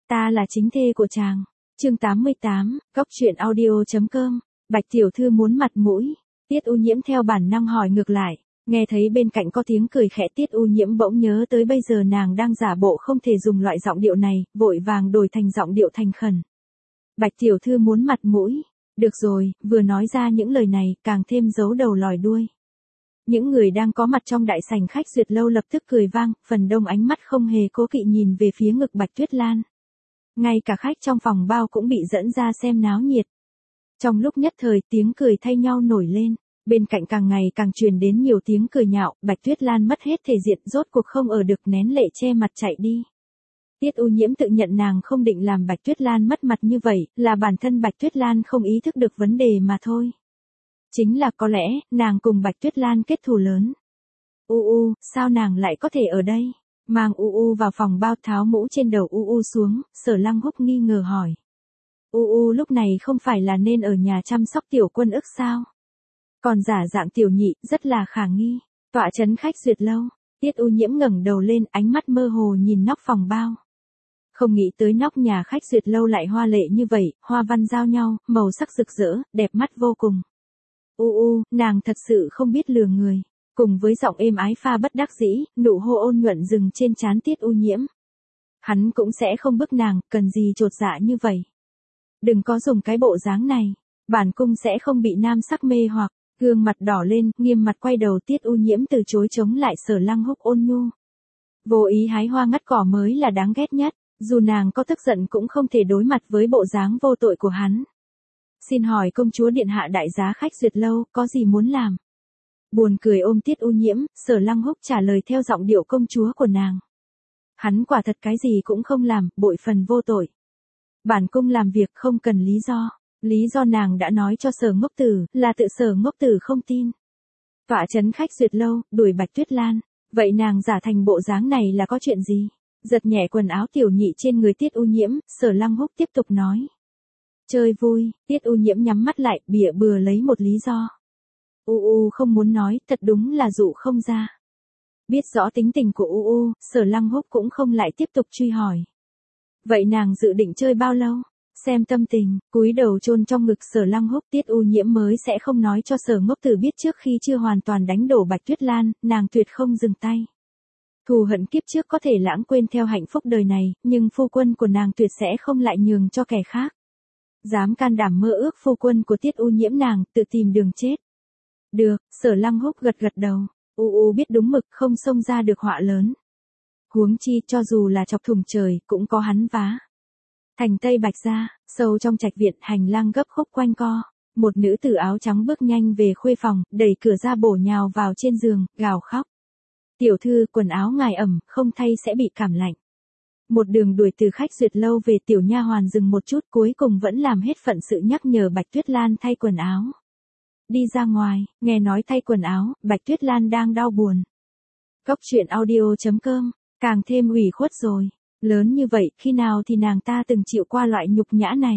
Ta là chính thê của chàng. Chương 88, Góc truyện audio.com. Bạch tiểu thư muốn mặt mũi. Tiết U Nhiễm theo bản năng hỏi ngược lại, nghe thấy bên cạnh có tiếng cười khẽ, Tiết U Nhiễm bỗng nhớ tới bây giờ nàng đang giả bộ không thể dùng loại giọng điệu này, vội vàng đổi thành giọng điệu thành khẩn. Bạch tiểu thư muốn mặt mũi. Được rồi, vừa nói ra những lời này, càng thêm giấu đầu lòi đuôi. Những người đang có mặt trong đại sảnh khách duyệt lâu lập tức cười vang, phần đông ánh mắt không hề cố kỵ nhìn về phía ngực Bạch Tuyết Lan. Ngay cả khách trong phòng bao cũng bị dẫn ra xem náo nhiệt. Trong lúc nhất thời tiếng cười thay nhau nổi lên, bên cạnh càng ngày càng truyền đến nhiều tiếng cười nhạo, Bạch Tuyết Lan mất hết thể diện, rốt cuộc không ở được nén lệ che mặt chạy đi. Tiết U Nhiễm tự nhận nàng không định làm Bạch Tuyết Lan mất mặt như vậy, là bản thân Bạch Tuyết Lan không ý thức được vấn đề mà thôi. Chính là có lẽ, nàng cùng Bạch Tuyết Lan kết thù lớn. Sao nàng lại có thể ở đây? Mang vào phòng bao, tháo mũ trên đầu xuống, Sở Lăng Húc nghi ngờ hỏi. Lúc này không phải là nên ở nhà chăm sóc tiểu quân ức sao? Còn giả dạng tiểu nhị, rất là khả nghi. Tọa trấn khách duyệt lâu, Tiết U Nhiễm ngẩng đầu lên, ánh mắt mơ hồ nhìn nóc phòng bao. Không nghĩ tới nóc nhà khách duyệt lâu lại hoa lệ như vậy, hoa văn giao nhau, màu sắc rực rỡ, đẹp mắt vô cùng. Nàng thật sự không biết lừa người. Cùng với giọng êm ái pha bất đắc dĩ, nụ hôn ôn nhuận dừng trên trán Tiết U Nhiễm. Hắn cũng sẽ không bức nàng, cần gì chột dạ như vậy. Đừng có dùng cái bộ dáng này, bản cung sẽ không bị nam sắc mê hoặc. Gương mặt đỏ lên, nghiêm mặt quay đầu, Tiết U Nhiễm từ chối chống lại Sở Lăng Húc ôn nhu. Vô ý hái hoa ngắt cỏ mới là đáng ghét nhất, dù nàng có tức giận cũng không thể đối mặt với bộ dáng vô tội của hắn. Xin hỏi công chúa điện hạ đại giá khách duyệt lâu, có gì muốn làm? Buồn cười ôm Tiết U Nhiễm, Sở Lăng Húc trả lời theo giọng điệu công chúa của nàng. Hắn quả thật cái gì cũng không làm, bội phần vô tội. Bản cung làm việc không cần lý do. Lý do nàng đã nói cho Sở Ngốc Tử, là tự Sở Ngốc Tử không tin. Tọa trấn khách duyệt lâu, đuổi Bạch Tuyết Lan. Vậy nàng giả thành bộ dáng này là có chuyện gì? Giật nhẹ quần áo tiểu nhị trên người Tiết U Nhiễm, Sở Lăng Húc tiếp tục nói. Chơi vui, Tiết U Nhiễm nhắm mắt lại, bịa bừa lấy một lý do. Không muốn nói, thật đúng là dụ không ra. Biết rõ tính tình của Sở Lăng Húc cũng không lại tiếp tục truy hỏi. Vậy nàng dự định chơi bao lâu? Xem tâm tình, cúi đầu chôn trong ngực Sở Lăng Húc, Tiết U Nhiễm mới sẽ không nói cho Sở Ngốc Tử biết trước khi chưa hoàn toàn đánh đổ Bạch Tuyết Lan, nàng tuyệt không dừng tay. Thù hận kiếp trước có thể lãng quên theo hạnh phúc đời này, nhưng phu quân của nàng tuyệt sẽ không lại nhường cho kẻ khác. Dám can đảm mơ ước phu quân của Tiết U Nhiễm, nàng tự tìm đường chết. Được, Sở Lăng Húc gật gật đầu. Biết đúng mực, không xông ra được họa lớn. Huống chi cho dù là chọc thủng trời, cũng có hắn vá. Thành Tây Bạch gia, sâu trong trạch viện, hành lang gấp khúc quanh co. Một nữ tử áo trắng bước nhanh về khuê phòng, đẩy cửa ra bổ nhào vào trên giường, gào khóc. Tiểu thư, quần áo ngài ẩm, không thay sẽ bị cảm lạnh. Một đường đuổi từ khách duyệt lâu về, tiểu nha hoàn dừng một chút, cuối cùng vẫn làm hết phận sự nhắc nhở Bạch Tuyết Lan thay quần áo. Đi ra ngoài, nghe nói thay quần áo, Bạch Tuyết Lan đang đau buồn. Góc truyện audio.com, càng thêm ủy khuất rồi. Lớn như vậy, khi nào thì nàng ta từng chịu qua loại nhục nhã này.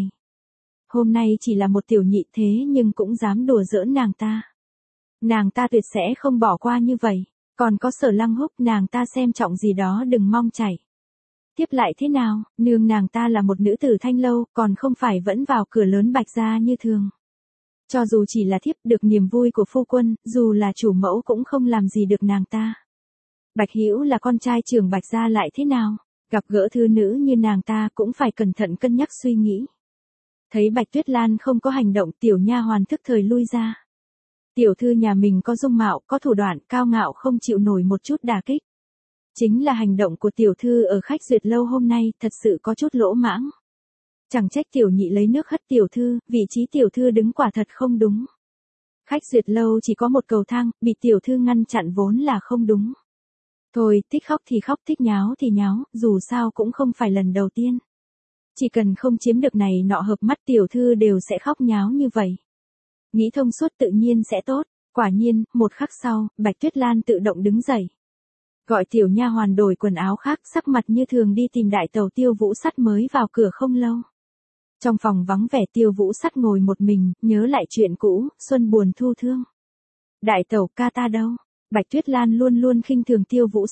Hôm nay chỉ là một tiểu nhị thế nhưng cũng dám đùa giỡn nàng ta. Nàng ta tuyệt sẽ không bỏ qua như vậy. Còn có Sở Lăng Húc, nàng ta xem trọng gì đó đừng mong chảy. Tiếp lại thế nào, nương nàng ta là một nữ tử thanh lâu, còn không phải vẫn vào cửa lớn Bạch gia như thường. Cho dù chỉ là thiếp, được niềm vui của phu quân, dù là chủ mẫu cũng không làm gì được nàng ta. Bạch Hữu là con trai trưởng Bạch gia lại thế nào? Gặp gỡ thư nữ như nàng ta cũng phải cẩn thận cân nhắc suy nghĩ. Thấy Bạch Tuyết Lan không có hành động, tiểu nha hoàn thức thời lui ra. Tiểu thư nhà mình có dung mạo, có thủ đoạn, cao ngạo không chịu nổi một chút đả kích. Chính là hành động của tiểu thư ở khách duyệt lâu hôm nay, thật sự có chút lỗ mãng. Chẳng trách tiểu nhị lấy nước hất tiểu thư, vị trí tiểu thư đứng quả thật không đúng. Khách duyệt lâu chỉ có một cầu thang, bị tiểu thư ngăn chặn vốn là không đúng. Thôi, thích khóc thì khóc, thích nháo thì nháo, dù sao cũng không phải lần đầu tiên. Chỉ cần không chiếm được này nọ hợp mắt, tiểu thư đều sẽ khóc nháo như vậy. Nghĩ thông suốt tự nhiên sẽ tốt. Quả nhiên, một khắc sau, Bạch Tuyết Lan tự động đứng dậy. Gọi tiểu nha hoàn đổi quần áo khác, sắc mặt như thường đi tìm đại tẩu Tiêu Vũ Sắt mới vào cửa không lâu. Trong phòng vắng vẻ, Tiêu Vũ Sắt ngồi một mình, nhớ lại chuyện cũ, xuân buồn thu thương. Đại tẩu ca ta đâu? Bạch Tuyết Lan luôn luôn khinh thường Tiêu Vũ Sắt,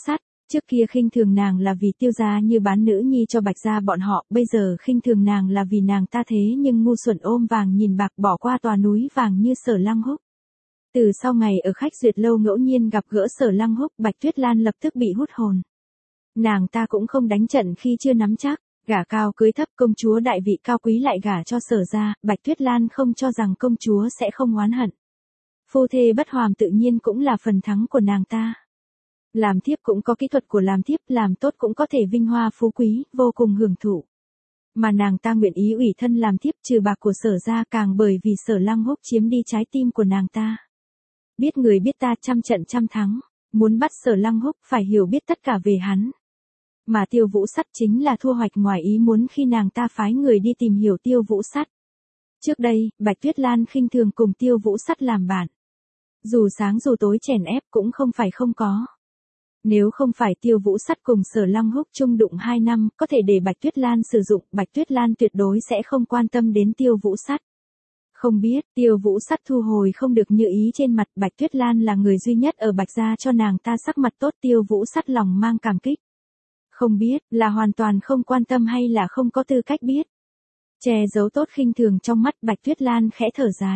Trước kia khinh thường nàng là vì Tiêu gia như bán nữ nhi cho Bạch gia bọn họ, bây giờ khinh thường nàng là vì nàng ta thế nhưng ngu xuẩn ôm vàng nhìn bạc bỏ qua tòa núi vàng như Sở Lăng Húc. Từ sau ngày ở khách duyệt lâu ngẫu nhiên gặp gỡ Sở Lăng Húc, Bạch Tuyết Lan lập tức bị hút hồn. Nàng ta cũng không đánh trận khi chưa nắm chắc, gả cao cưới thấp, công chúa đại vị cao quý lại gả cho Sở gia, Bạch Tuyết Lan không cho rằng công chúa sẽ không oán hận. Phu thê bất hòa tự nhiên cũng là phần thắng của nàng ta. Làm thiếp cũng có kỹ thuật của làm thiếp, làm tốt cũng có thể vinh hoa phú quý, vô cùng hưởng thụ. Mà nàng ta nguyện ý ủy thân làm thiếp trừ bạc của Sở gia, càng bởi vì Sở Lăng Húc chiếm đi trái tim của nàng ta. Biết người biết ta, trăm trận trăm thắng, muốn bắt Sở Lăng Húc phải hiểu biết tất cả về hắn. Mà Tiêu Vũ Sắt chính là thu hoạch ngoài ý muốn khi nàng ta phái người đi tìm hiểu Tiêu Vũ Sắt. Trước đây, Bạch Tuyết Lan khinh thường cùng Tiêu Vũ Sắt làm bạn. Dù sáng dù tối chèn ép cũng không phải không có. Nếu không phải Tiêu Vũ Sắt cùng Sở Lăng Húc chung đụng 2 năm, có thể để Bạch Tuyết Lan sử dụng, Bạch Tuyết Lan tuyệt đối sẽ không quan tâm đến Tiêu Vũ Sắt. Không biết, Tiêu Vũ Sắt thu hồi không được như ý trên mặt, Bạch Tuyết Lan là người duy nhất ở Bạch gia cho nàng ta sắc mặt tốt, Tiêu Vũ Sắt lòng mang cảm kích. Không biết, là hoàn toàn không quan tâm hay là không có tư cách biết. Che giấu tốt khinh thường trong mắt, Bạch Tuyết Lan khẽ thở dài.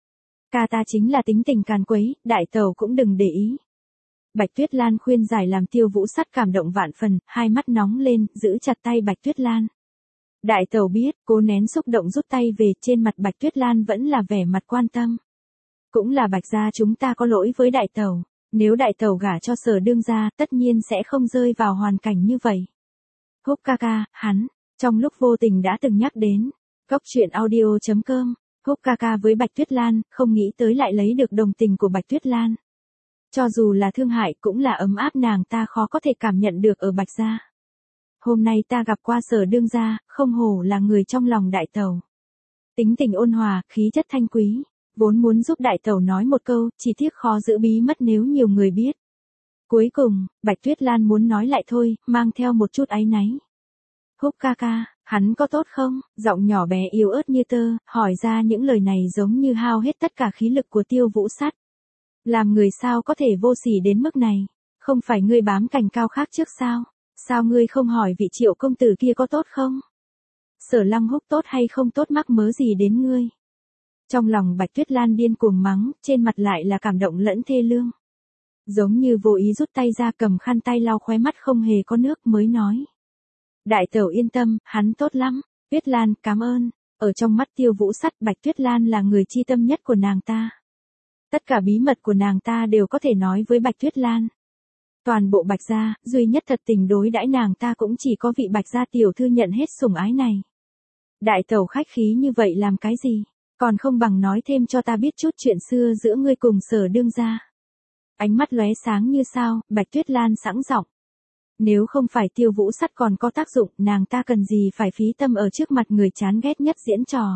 Ca ta chính là tính tình càn quấy, đại tẩu cũng đừng để ý. Bạch Tuyết Lan khuyên giải làm Tiêu Vũ Sắt cảm động vạn phần, hai mắt nóng lên, giữ chặt tay Bạch Tuyết Lan. Đại tẩu biết, cố nén xúc động rút tay về, trên mặt Bạch Tuyết Lan vẫn là vẻ mặt quan tâm. Cũng là Bạch gia chúng ta có lỗi với đại tẩu, nếu đại tẩu gả cho Sở đương gia, tất nhiên sẽ không rơi vào hoàn cảnh như vậy. Húc ca ca, hắn, trong lúc vô tình đã từng nhắc đến, Góc Truyện Audio.com, Húc ca ca với Bạch Tuyết Lan, không nghĩ tới lại lấy được đồng tình của Bạch Tuyết Lan. Cho dù là thương hại cũng là ấm áp, nàng ta khó có thể cảm nhận được ở Bạch gia. Hôm nay ta gặp qua Sở đương gia, không hổ là người trong lòng đại tẩu. Tính tình ôn hòa, khí chất thanh quý, vốn muốn giúp đại tẩu nói một câu, chỉ tiếc khó giữ bí mật nếu nhiều người biết. Cuối cùng, Bạch Tuyết Lan muốn nói lại thôi, mang theo một chút áy náy. Húc ca ca, hắn có tốt không? Giọng nhỏ bé yếu ớt như tơ, hỏi ra những lời này giống như hao hết tất cả khí lực của Tiêu Vũ Sắt. Làm người sao có thể vô sỉ đến mức này? Không phải ngươi bám cành cao khác trước sao? Sao ngươi không hỏi vị Triệu công tử kia có tốt không? Sở Lăng Húc tốt hay không tốt mắc mớ gì đến ngươi? Trong lòng Bạch Tuyết Lan điên cuồng mắng, trên mặt lại là cảm động lẫn thê lương. Giống như vô ý rút tay ra, cầm khăn tay lau khóe mắt không hề có nước mới nói. Đại tẩu yên tâm, hắn tốt lắm. Tuyết Lan, cảm ơn. Ở trong mắt Tiêu Vũ Sắt, Bạch Tuyết Lan là người chi tâm nhất của nàng ta. Tất cả bí mật của nàng ta đều có thể nói với Bạch Tuyết Lan. Toàn bộ Bạch gia, duy nhất thật tình đối đãi nàng ta cũng chỉ có vị Bạch gia tiểu thư nhận hết sủng ái này. Đại tẩu khách khí như vậy làm cái gì? Còn không bằng nói thêm cho ta biết chút chuyện xưa giữa ngươi cùng Sở đương gia. Ánh mắt lóe sáng như sao, Bạch Tuyết Lan sẵn giọng. Nếu không phải Tiêu Vũ Sắt còn có tác dụng, nàng ta cần gì phải phí tâm ở trước mặt người chán ghét nhất diễn trò.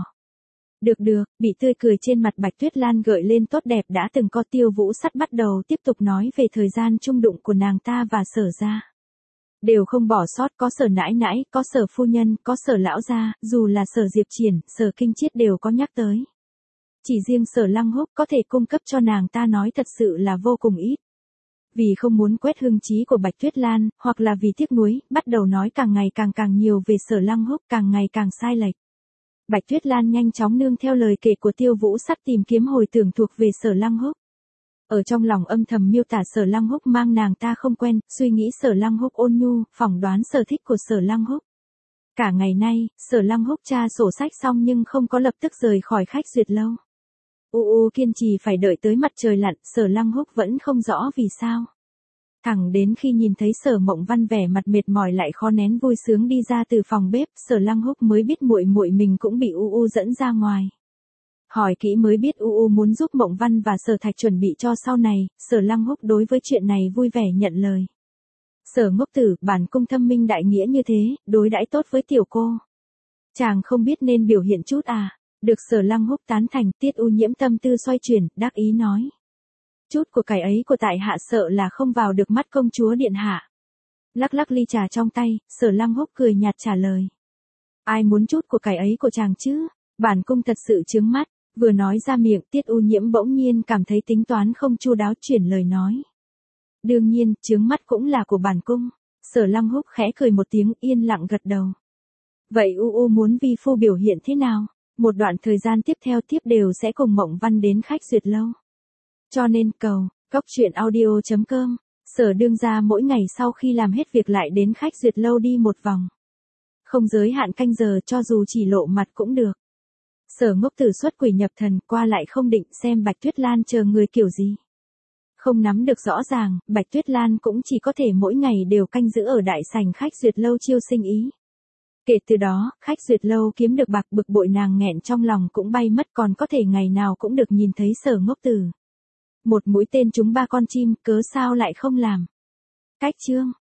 Được, bị tươi cười trên mặt Bạch Tuyết Lan gợi lên tốt đẹp đã từng có. Tiêu Vũ Sắt bắt đầu tiếp tục nói về thời gian chung đụng của nàng ta và Sở gia. Đều không bỏ sót, có Sở nãi nãi, có Sở phu nhân, có Sở lão gia, dù là Sở Diệp Triển, Sở Kinh Chiết đều có nhắc tới. Chỉ riêng Sở Lăng Húc có thể cung cấp cho nàng ta nói thật sự là vô cùng ít. Vì không muốn quét hương trí của Bạch Tuyết Lan, hoặc là vì tiếc nuối, bắt đầu nói càng ngày càng nhiều về Sở Lăng Húc, càng ngày càng sai lệch. Bạch Tuyết Lan nhanh chóng nương theo lời kể của Tiêu Vũ Sắt tìm kiếm hồi tưởng thuộc về Sở Lăng Húc. Ở trong lòng âm thầm miêu tả Sở Lăng Húc mang nàng ta không quen, suy nghĩ Sở Lăng Húc ôn nhu, phỏng đoán sở thích của Sở Lăng Húc. Cả ngày nay, Sở Lăng Húc tra sổ sách xong nhưng không có lập tức rời khỏi khách duyệt lâu. Kiên trì phải đợi tới mặt trời lặn, Sở Lăng Húc vẫn không rõ vì sao. Thẳng đến khi nhìn thấy Sở Mộng Văn vẻ mặt mệt mỏi lại khó nén vui sướng đi ra từ phòng bếp, Sở Lăng Húc mới biết muội muội mình cũng bị dẫn ra ngoài. Hỏi kỹ mới biết muốn giúp Mộng Văn và Sở Thạch chuẩn bị cho sau này, Sở Lăng Húc đối với chuyện này vui vẻ nhận lời. Sở ngốc tử, bản cung thâm minh đại nghĩa như thế, đối đãi tốt với tiểu cô. Chàng không biết nên biểu hiện chút à? Được Sở Lăng Húc tán thành, Tiết U Nhiễm tâm tư xoay chuyển, đắc ý nói. Chút của cải ấy của tại hạ sợ là không vào được mắt công chúa điện hạ. Lắc lắc ly trà trong tay, Sở Lăng Húc cười nhạt trả lời. Ai muốn chút của cải ấy của chàng chứ? Bản cung thật sự chướng mắt. Vừa nói ra miệng, Tiết U Nhiễm bỗng nhiên cảm thấy tính toán không chu đáo, chuyển lời nói. Đương nhiên, chướng mắt cũng là của bản cung. Sở Lăng Húc khẽ cười một tiếng, yên lặng gật đầu. Vậy U muốn vi phu biểu hiện thế nào? Một đoạn thời gian tiếp theo tiếp đều sẽ cùng Mộng Văn đến khách duyệt lâu. Cho nên cầu, coctruyện.audio.com, Sở đương gia mỗi ngày sau khi làm hết việc lại đến khách duyệt lâu đi một vòng. Không giới hạn canh giờ, cho dù chỉ lộ mặt cũng được. Sở Ngốc Tử xuất quỷ nhập thần, qua lại không định xem Bạch Tuyết Lan chờ người kiểu gì. Không nắm được rõ ràng, Bạch Tuyết Lan cũng chỉ có thể mỗi ngày đều canh giữ ở đại sảnh khách duyệt lâu chiêu sinh ý. Kể từ đó, khách duyệt lâu kiếm được bạc, bực bội nàng nghẹn trong lòng cũng bay mất, còn có thể ngày nào cũng được nhìn thấy Sở Ngốc Tử. Một mũi tên trúng ba con chim, cớ sao lại không làm. Cách chương